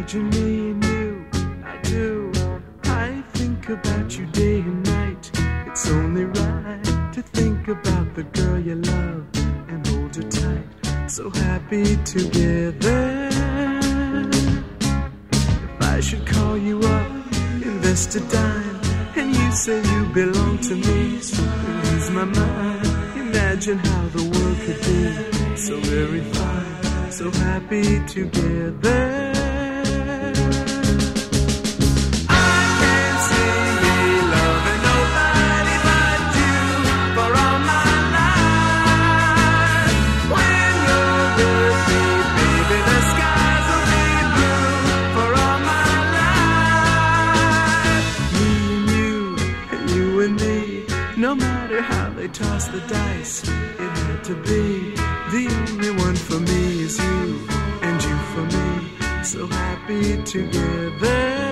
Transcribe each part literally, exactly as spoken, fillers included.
Imagine me and you, I do. I think about you day and night. It's only right to think about the girl you love and hold her tight. So happy together. If I should call you up, invest a dime, and you say you belong to me, I lose my mind. Imagine how the world could be so very fine, so happy together. No matter how they toss the dice, it had to be. The only one for me is you, and you for me, so happy together.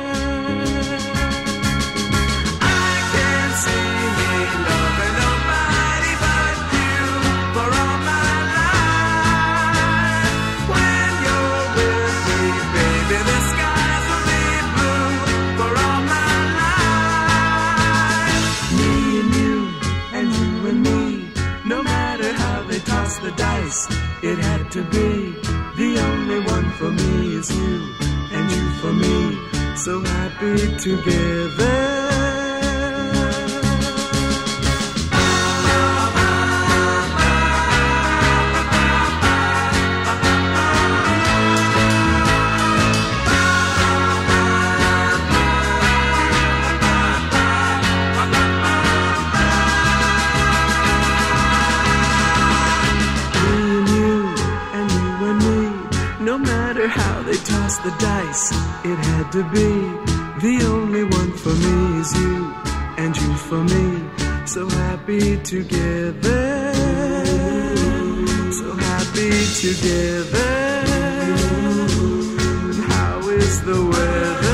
I can't see me loving nobody but you for all my life. When you're with me, baby, the skies will be blue for all my life. Me and you, and you and me, no matter how they toss the dice, it had to be. The only one for me is you, and you for me, so happy together. No matter how they toss the dice, it had to be. The only one for me is you, and you for me, so happy together. So happy together. And how is the weather?